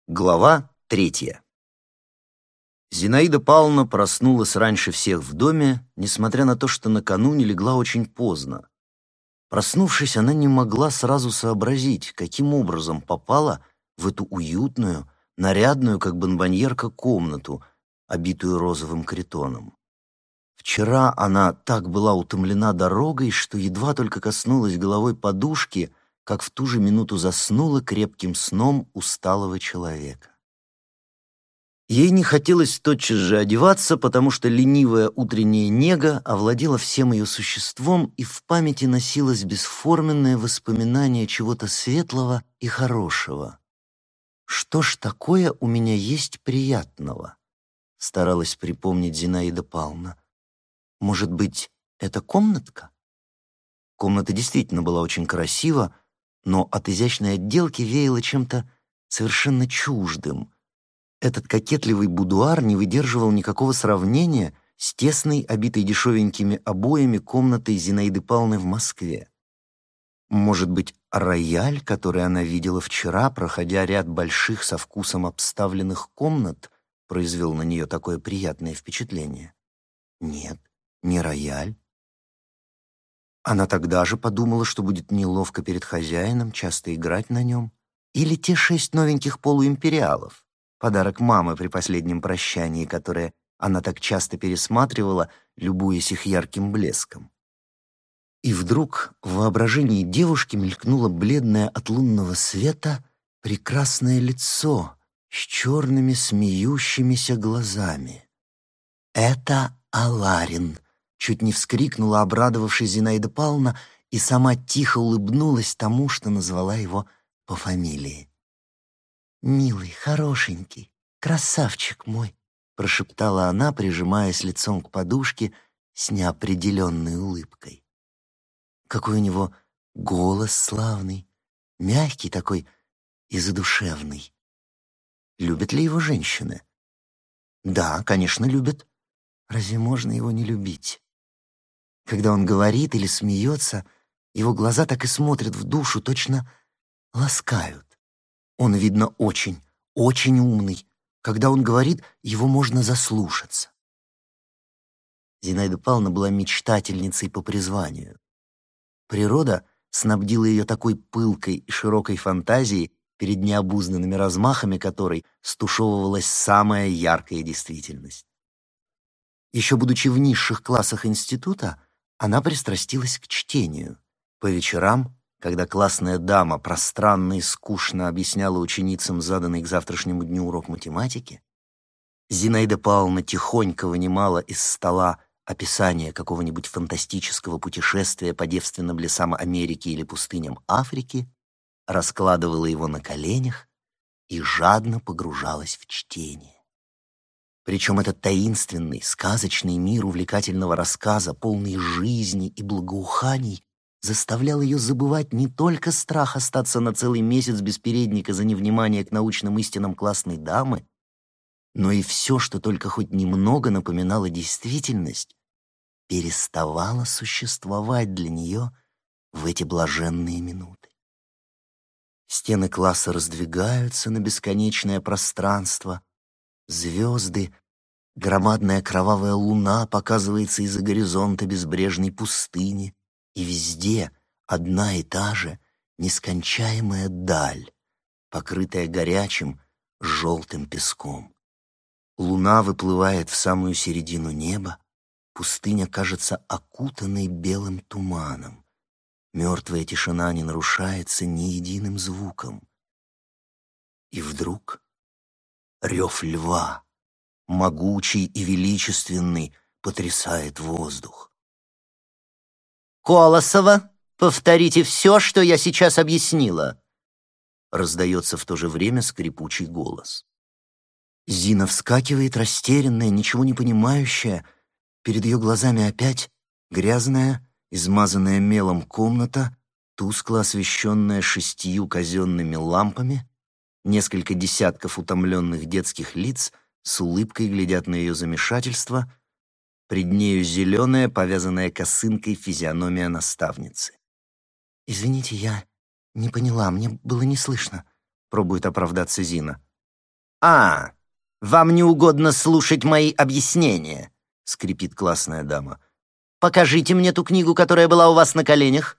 Глава 3. Зинаида Павловна проснулась раньше всех в доме, несмотря на то, что накануне легла очень поздно. Проснувшись, она не могла сразу сообразить, каким образом попала в эту уютную, нарядную, как бонбоньерка, комнату, обитую розовым критоном. Вчера она так была утомлена дорогой, что едва только коснулась головой подушки, как в ту же минуту заснула крепким сном усталого человека. Ей не хотелось тотчас же одеваться, потому что ленивая утренняя нега овладела всем ее существом, и в памяти носилось бесформенное воспоминание чего-то светлого и хорошего. «Что ж такое у меня есть приятного?» — старалась припомнить Зинаида Павловна. «Может быть, это комнатка?» Комната действительно была очень красива, но от изящной отделки веяло чем-то совершенно чуждым. Этот кокетливый будуар не выдерживал никакого сравнения с тесной, обитой дешевенькими обоями комнатой Зинаиды Павловны в Москве. Может быть, рояль, который она видела вчера, проходя ряд больших со вкусом обставленных комнат, произвел на нее такое приятное впечатление? Нет, не рояль. Она тогда же подумала, что будет неловко перед хозяином часто играть на нем. Или те 6 новеньких полуимпериалов, подарок мамы при последнем прощании, которое она так часто пересматривала, любуясь их ярким блеском. И вдруг в воображении девушки мелькнуло бледное от лунного света прекрасное лицо с черными смеющимися глазами. «Это Аларин!» — чуть не вскрикнула обрадовавшись Зинаида Павловна и сама тихо улыбнулась тому, что назвала его по фамилии. «Милый, хорошенький, красавчик мой!» — прошептала она, прижимаясь лицом к подушке с неопределенной улыбкой. Какой у него голос славный, мягкий такой и задушевный. Любят ли его женщины? Да, конечно, любят. Разве можно его не любить? Когда он говорит или смеется, его глаза так и смотрят в душу, точно ласкают. Он, видно, очень, очень умный. Когда он говорит, его можно заслушаться. Зинаида Павловна была мечтательницей по призванию. Природа снабдила ее такой пылкой и широкой фантазией, перед необузданными размахами которой стушевывалась самая яркая действительность. Еще будучи в низших классах института, она пристрастилась к чтению. По вечерам, когда классная дама пространно и скучно объясняла ученицам заданный к завтрашнему дню урок математики, Зинаида Павловна тихонько вынимала из стола описание какого-нибудь фантастического путешествия по девственным лесам Америки или пустыням Африки, раскладывала его на коленях и жадно погружалась в чтение. Причем этот таинственный, сказочный мир увлекательного рассказа, полный жизни и благоуханий, заставлял ее забывать не только страх остаться на целый месяц без передника за невнимание к научным истинам классной дамы, но и все, что только хоть немного напоминало действительность, переставало существовать для нее в эти блаженные минуты. Стены класса раздвигаются на бесконечное пространство, звезды, громадная кровавая луна показывается из-за горизонта безбрежной пустыни, и везде одна и та же нескончаемая даль, покрытая горячим желтым песком. Луна выплывает в самую середину неба, пустыня кажется окутанной белым туманом. Мертвая тишина не нарушается ни единым звуком. И вдруг рев льва, могучий и величественный, потрясает воздух. «Колосова, повторите все, что я сейчас объяснила!» Раздается в то же время скрипучий голос. Зина вскакивает, растерянная, ничего не понимающая. Перед ее глазами опять грязная, измазанная мелом комната, тускло освещенная 6 казенными лампами. Несколько десятков утомленных детских лиц с улыбкой глядят на ее замешательство. Пред нею зеленая, повязанная косынкой физиономия наставницы. «Извините, я не поняла, мне было не слышно», — пробует оправдаться Зина. «А, вам не угодно слушать мои объяснения», — скрипит классная дама. «Покажите мне ту книгу, которая была у вас на коленях».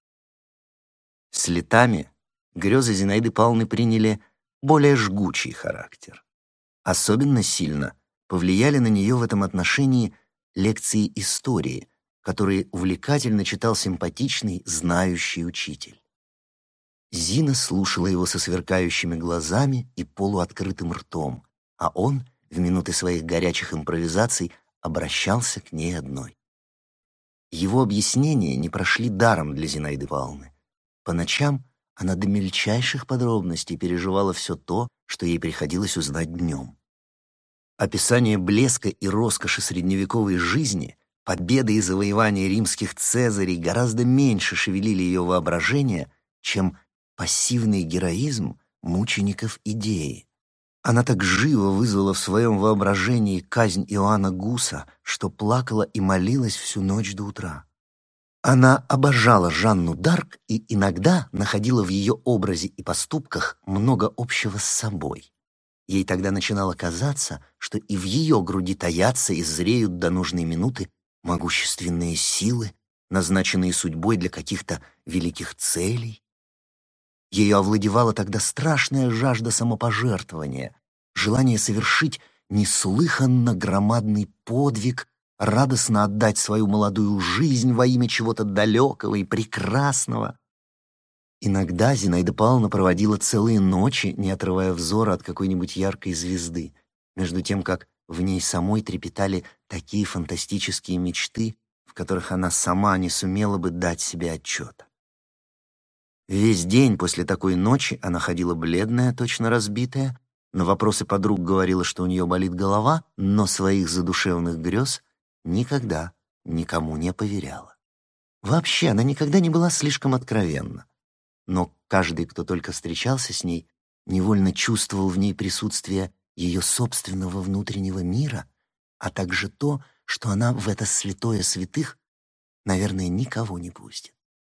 С летами грезы Зинаиды Павловны приняли более жгучий характер. Особенно сильно повлияли на нее в этом отношении лекции истории, которые увлекательно читал симпатичный, знающий учитель. Зина слушала его со сверкающими глазами и полуоткрытым ртом, а он в минуты своих горячих импровизаций обращался к ней одной. Его объяснения не прошли даром для Зинаиды Павловны. По ночам она до мельчайших подробностей переживала все то, что ей приходилось узнать днем. Описание блеска и роскоши средневековой жизни, победы и завоевания римских цезарей гораздо меньше шевелили ее воображение, чем пассивный героизм мучеников идеи. Она так живо вызвала в своем воображении казнь Иоанна Гуса, что плакала и молилась всю ночь до утра. Она обожала Жанну д'Арк и иногда находила в ее образе и поступках много общего с собой. Ей тогда начинало казаться, что и в ее груди таятся и зреют до нужной минуты могущественные силы, назначенные судьбой для каких-то великих целей. Ее овладевала тогда страшная жажда самопожертвования, желание совершить неслыханно громадный подвиг, радостно отдать свою молодую жизнь во имя чего-то далекого и прекрасного. Иногда Зинаида Павловна проводила целые ночи, не отрывая взора от какой-нибудь яркой звезды, между тем как в ней самой трепетали такие фантастические мечты, в которых она сама не сумела бы дать себе отчета. Весь день после такой ночи она ходила бледная, точно разбитая, на вопросы подруг говорила, что у нее болит голова, но своих задушевных грез никогда никому не поверяла. Вообще, она никогда не была слишком откровенна. Но каждый, кто только встречался с ней, невольно чувствовал в ней присутствие ее собственного внутреннего мира, а также то, что она в это святое святых, наверное, никого не пустит.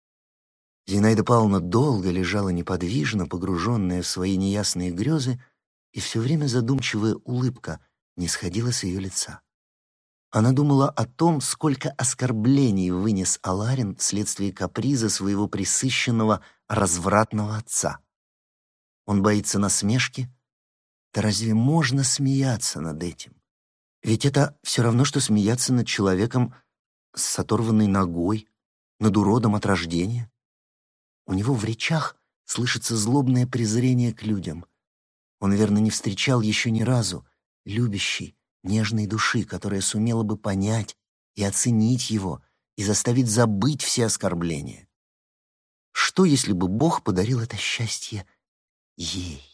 Зинаида Павловна долго лежала неподвижно, погруженная в свои неясные грезы, и все время задумчивая улыбка не сходила с ее лица. Она думала о том, сколько оскорблений вынес Аларин вследствие каприза своего пресыщенного, развратного отца. Он боится насмешки. Да разве можно смеяться над этим? Ведь это все равно, что смеяться над человеком с оторванной ногой, над уродом от рождения. У него в речах слышится злобное презрение к людям. Он, верно, не встречал еще ни разу любящей, нежной души, которая сумела бы понять и оценить его и заставить забыть все оскорбления. Что, если бы Бог подарил это счастье ей?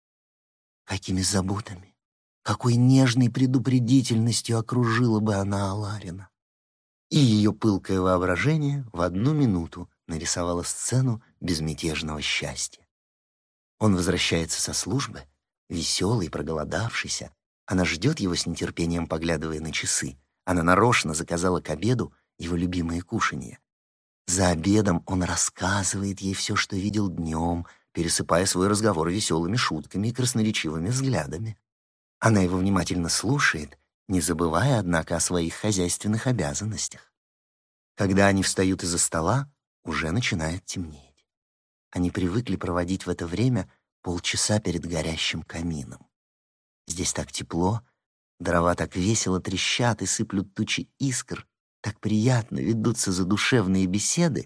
Какими заботами, какой нежной предупредительностью окружила бы она Аларина? И ее пылкое воображение в одну минуту нарисовало сцену безмятежного счастья. Он возвращается со службы, веселый, проголодавшийся. Она ждет его с нетерпением, поглядывая на часы. Она нарочно заказала к обеду его любимые кушанья. За обедом он рассказывает ей все, что видел днем, пересыпая свой разговор веселыми шутками и красноречивыми взглядами. Она его внимательно слушает, не забывая, однако, о своих хозяйственных обязанностях. Когда они встают из-за стола, уже начинает темнеть. Они привыкли проводить в это время полчаса перед горящим камином. Здесь так тепло, дрова так весело трещат и сыплют тучи искр, так приятно ведутся задушевные беседы.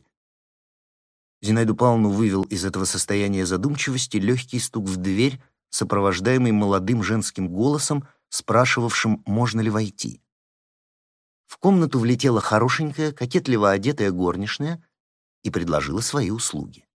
Зинаиду Павловну вывел из этого состояния задумчивости легкий стук в дверь, сопровождаемый молодым женским голосом, спрашивавшим, можно ли войти. В комнату влетела хорошенькая, кокетливо одетая горничная и предложила свои услуги.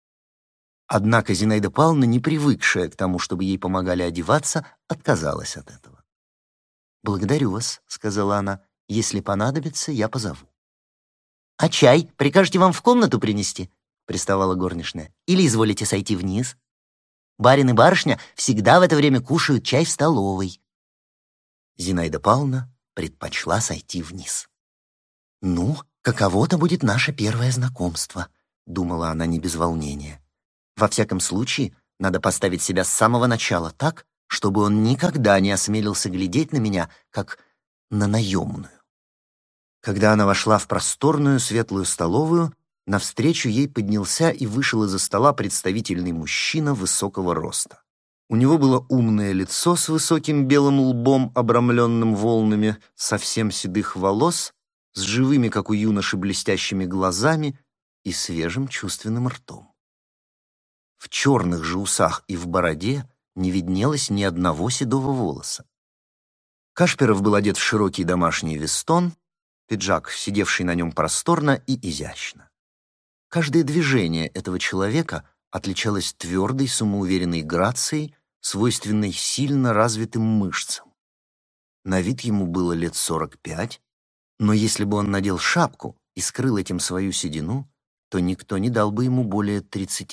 Однако Зинаида Павловна, не привыкшая к тому, чтобы ей помогали одеваться, отказалась от этого. «Благодарю вас», — сказала она, — «если понадобится, я позову». «А чай прикажете вам в комнату принести?» — приставала горничная. «Или изволите сойти вниз? Барин и барышня всегда в это время кушают чай в столовой». Зинаида Павловна предпочла сойти вниз. «Ну, каково-то будет наше первое знакомство», — думала она не без волнения. «Во всяком случае, надо поставить себя с самого начала так, чтобы он никогда не осмелился глядеть на меня, как на наемную. Когда она вошла в просторную светлую столовую, навстречу ей поднялся и вышел из-за стола представительный мужчина высокого роста. У него было умное лицо с высоким белым лбом, обрамленным волнами совсем седых волос, с живыми, как у юноши, блестящими глазами и свежим чувственным ртом. В черных же усах и в бороде не виднелось ни одного седого волоса. Кашпиров был одет в широкий домашний вестон, пиджак, сидевший на нем просторно и изящно. Каждое движение этого человека отличалось твердой, самоуверенной грацией, свойственной сильно развитым мышцам. На вид ему было лет 45, но если бы он надел шапку и скрыл этим свою седину, то никто не дал бы ему более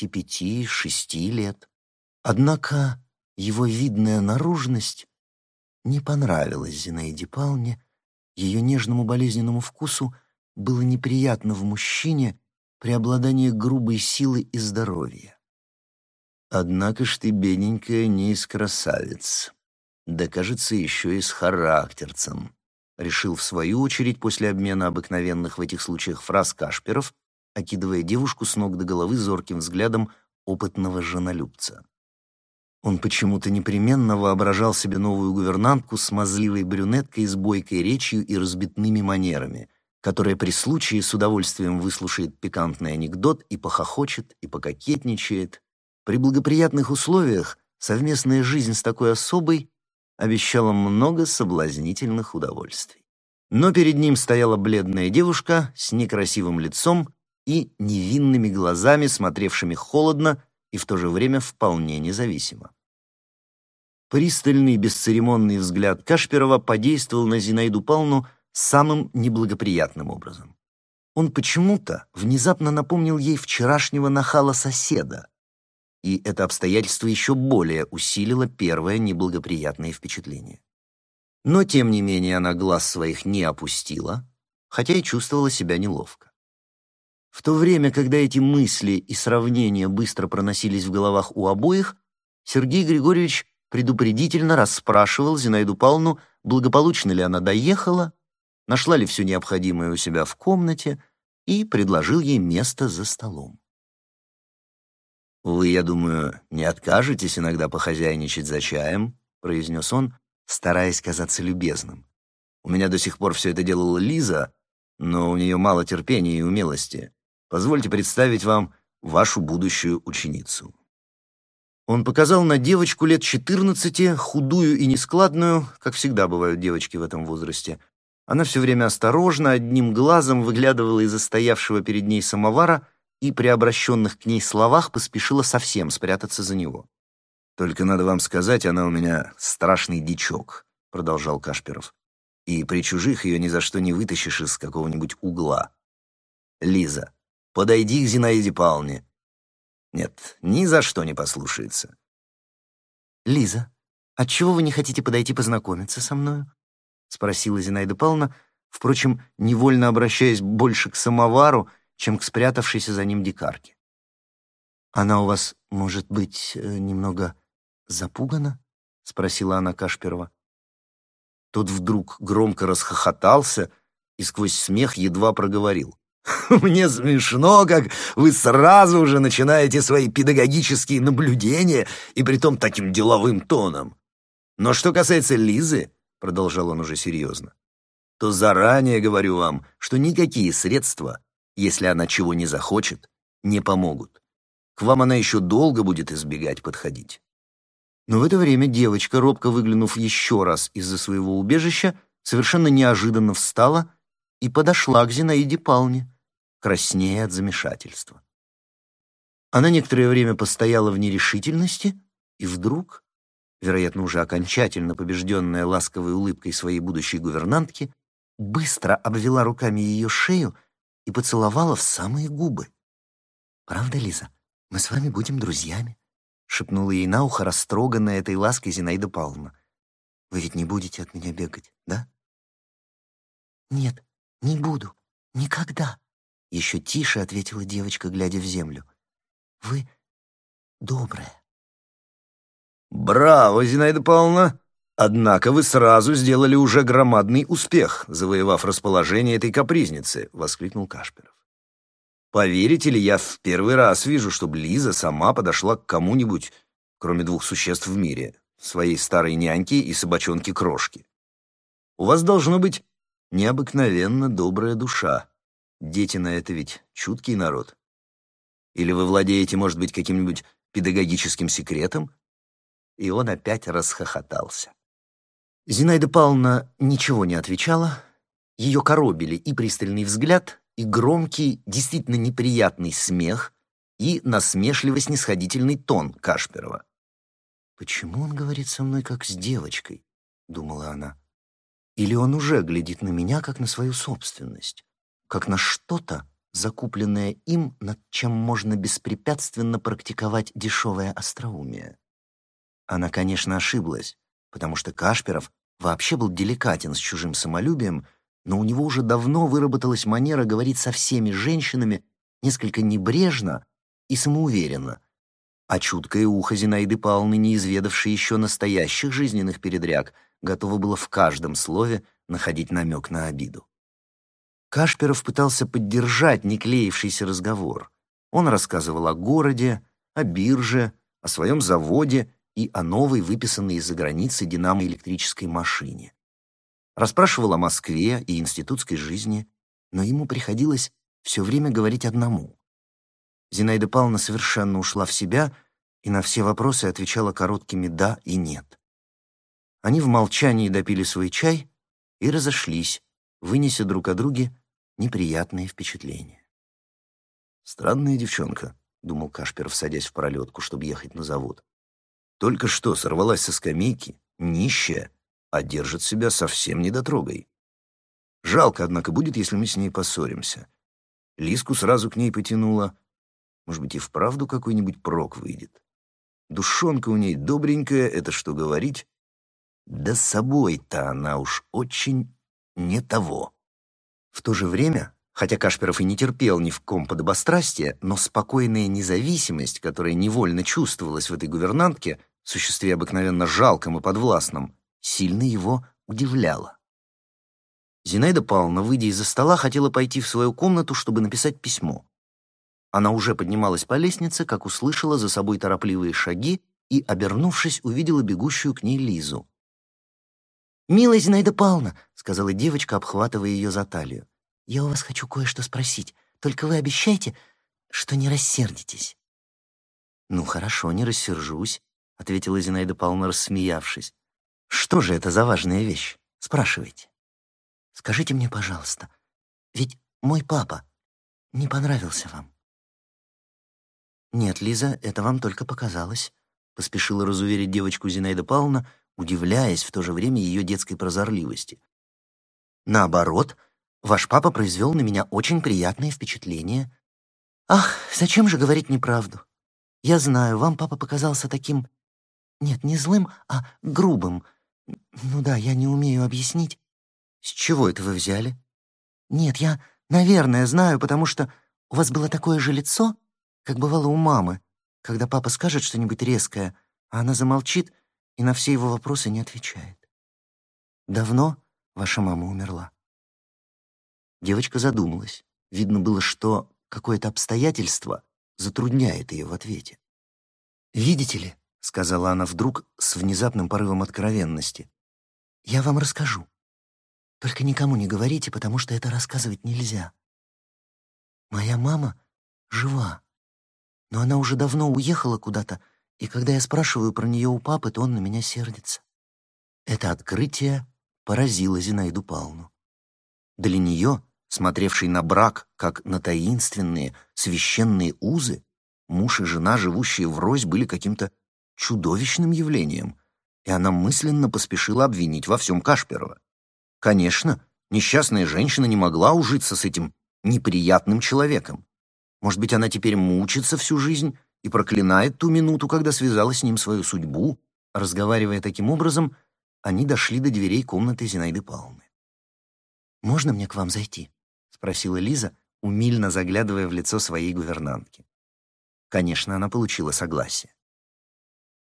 35-6 лет. Однако его видная наружность не понравилась Зинаиде Павловне, ее нежному болезненному вкусу было неприятно в мужчине преобладание грубой силы и здоровья. «Однако ж ты, бедненькая, не из красавиц, да, кажется, еще и с характерцем», решил в свою очередь после обмена обыкновенных в этих случаях фраз Кашпиров, окидывая девушку с ног до головы зорким взглядом опытного женолюбца. Он почему-то непременно воображал себе новую гувернантку с смазливой брюнеткой с бойкой речью и разбитными манерами, которая при случае с удовольствием выслушает пикантный анекдот и похохочет, и пококетничает. При благоприятных условиях совместная жизнь с такой особой обещала много соблазнительных удовольствий. Но перед ним стояла бледная девушка с некрасивым лицом и невинными глазами, смотревшими холодно и в то же время вполне независимо. Пристальный, бесцеремонный взгляд Кашпирова подействовал на Зинаиду Павловну самым неблагоприятным образом. Он почему-то внезапно напомнил ей вчерашнего нахала-соседа, и это обстоятельство еще более усилило первое неблагоприятное впечатление. Но, тем не менее, она глаз своих не опустила, хотя и чувствовала себя неловко. В то время, когда эти мысли и сравнения быстро проносились в головах у обоих, Сергей Григорьевич предупредительно расспрашивал Зинаиду Павловну, благополучно ли она доехала, нашла ли все необходимое у себя в комнате и предложил ей место за столом. «Вы, я думаю, не откажетесь иногда похозяйничать за чаем?» — произнес он, стараясь казаться любезным. «У меня до сих пор все это делала Лиза, но у нее мало терпения и умелости. Позвольте представить вам вашу будущую ученицу». Он показал на девочку лет 14, худую и нескладную, как всегда бывают девочки в этом возрасте. Она все время осторожно, одним глазом выглядывала из-за стоявшего перед ней самовара и при обращенных к ней словах поспешила совсем спрятаться за него. «Только надо вам сказать, она у меня страшный дичок», — продолжал Кашпиров. «И при чужих ее ни за что не вытащишь из какого-нибудь угла. Лиза, подойди к Зинаиде Павловне». Нет, ни за что не послушается. «Лиза, отчего вы не хотите подойти познакомиться со мною?» — спросила Зинаида Павловна, впрочем, невольно обращаясь больше к самовару, чем к спрятавшейся за ним дикарке. «Она у вас, может быть, немного запугана?» — спросила она Кашпирова. Тот вдруг громко расхохотался и сквозь смех едва проговорил: «Мне смешно, как вы сразу же начинаете свои педагогические наблюдения, и притом таким деловым тоном. Но что касается Лизы, — продолжал он уже серьезно, — то заранее говорю вам, что никакие средства, если она чего не захочет, не помогут. К вам она еще долго будет избегать подходить». Но в это время девочка, робко выглянув еще раз из-за своего убежища, совершенно неожиданно встала и подошла к Зинаиде Павловне, краснея от замешательства. Она некоторое время постояла в нерешительности, и вдруг, вероятно, уже окончательно побежденная ласковой улыбкой своей будущей гувернантки, быстро обвела руками ее шею и поцеловала в самые губы. «Правда, Лиза, мы с вами будем друзьями?» — шепнула ей на ухо растроганная этой лаской Зинаида Павловна. «Вы ведь не будете от меня бегать, да?» «Нет, не буду. Никогда!» — еще тише ответила девочка, глядя в землю. «Вы добрая». «Браво, Зинаида Павловна! Однако вы сразу сделали уже громадный успех, завоевав расположение этой капризницы», — воскликнул Кашпиров. «Поверите ли, я в первый раз вижу, чтобы Лиза сама подошла к кому-нибудь, кроме двух существ в мире, своей старой няньки и собачонки-крошки. У вас должно быть необыкновенно добрая душа. Дети на это ведь чуткий народ. Или вы владеете, может быть, каким-нибудь педагогическим секретом?» И он опять расхохотался. Зинаида Павловна ничего не отвечала. Ее коробили и пристальный взгляд, и громкий, действительно неприятный смех, и насмешливо-снисходительный тон Кашпирова. «Почему он говорит со мной, как с девочкой?» — думала она. «Или он уже глядит на меня, как на свою собственность, как на что-то, закупленное им, над чем можно беспрепятственно практиковать дешевое остроумие?» Она, конечно, ошиблась, потому что Кашпиров вообще был деликатен с чужим самолюбием, но у него уже давно выработалась манера говорить со всеми женщинами несколько небрежно и самоуверенно, а чуткое ухо Зинаиды Павловны, не изведавшее еще настоящих жизненных передряг, готово было в каждом слове находить намек на обиду. Кашпиров пытался поддержать неклеившийся разговор. Он рассказывал о городе, о бирже, о своем заводе и о новой, выписанной из-за границы динамо-электрической машине. Расспрашивал о Москве и институтской жизни, но ему приходилось все время говорить одному. Зинаида Павловна совершенно ушла в себя и на все вопросы отвечала короткими «да» и «нет». Они в молчании допили свой чай и разошлись, вынеся друг о друге неприятные впечатления. «Странная девчонка», — думал Кашпиров, садясь в пролетку, чтобы ехать на завод. «Только что сорвалась со скамейки, нищая, а держит себя совсем недотрогой. Жалко, однако, будет, если мы с ней поссоримся. Лизку сразу к ней потянула. Может быть, и вправду какой-нибудь прок выйдет. Душонка у ней добренькая, это что говорить. Да с собой-то она уж очень не того». В то же время, хотя Кашпиров и не терпел ни в ком подобострастия, но спокойная независимость, которая невольно чувствовалась в этой гувернантке, существе обыкновенно жалком и подвластном, сильно его удивляла. Зинаида Павловна, выйдя из-за стола, хотела пойти в свою комнату, чтобы написать письмо. Она уже поднималась по лестнице, как услышала за собой торопливые шаги и, обернувшись, увидела бегущую к ней Лизу. «Милая Зинаида Павловна», — сказала девочка, обхватывая ее за талию, — «я у вас хочу кое-что спросить. Только вы обещайте, что не рассердитесь». «Ну, хорошо, не рассержусь», — ответила Зинаида Павловна, рассмеявшись. «Что же это за важная вещь? Спрашивайте». «Скажите мне, пожалуйста, ведь мой папа не понравился вам?» «Нет, Лиза, это вам только показалось», — поспешила разуверить девочку Зинаида Павловна, удивляясь в то же время ее детской прозорливости. «Наоборот, ваш папа произвел на меня очень приятное впечатление». «Ах, зачем же говорить неправду? Я знаю, вам папа показался таким... Нет, не злым, а грубым. Ну да, я не умею объяснить». «С чего это вы взяли?» «Нет, я, наверное, знаю, потому что у вас было такое же лицо, как бывало у мамы, когда папа скажет что-нибудь резкое, а она замолчит и на все его вопросы не отвечает. Давно ваша мама умерла?» Девочка задумалась. Видно было, что какое-то обстоятельство затрудняет ее в ответе. «Видите ли», — сказала она вдруг с внезапным порывом откровенности, — «я вам расскажу. Только никому не говорите, потому что это рассказывать нельзя. Моя мама жива, но она уже давно уехала куда-то, и когда я спрашиваю про нее у папы, то он на меня сердится». Это открытие поразило Зинаиду Павловну. Для нее, смотревшей на брак как на таинственные, священные узы, муж и жена, живущие врозь, были каким-то чудовищным явлением, и она мысленно поспешила обвинить во всем Кашпирова. Конечно, несчастная женщина не могла ужиться с этим неприятным человеком. Может быть, она теперь мучится всю жизнь и проклинает ту минуту, когда связала с ним свою судьбу. Разговаривая таким образом, они дошли до дверей комнаты Зинаиды Павловны. «Можно мне к вам зайти?» — спросила Лиза, умильно заглядывая в лицо своей гувернантки. Конечно, она получила согласие.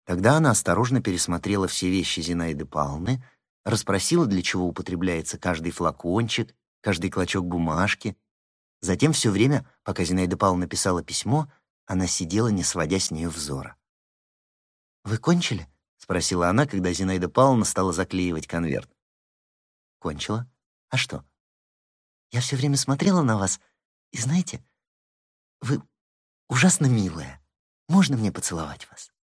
Тогда она осторожно пересмотрела все вещи Зинаиды Павловны, расспросила, для чего употребляется каждый флакончик, каждый клочок бумажки. Затем все время, пока Зинаида Павловна писала письмо, она сидела, не сводя с нее взора. «Вы кончили?» — спросила она, когда Зинаида Павловна стала заклеивать конверт. «Кончила. А что?» «Я все время смотрела на вас, и знаете, вы ужасно милая. Можно мне поцеловать вас?»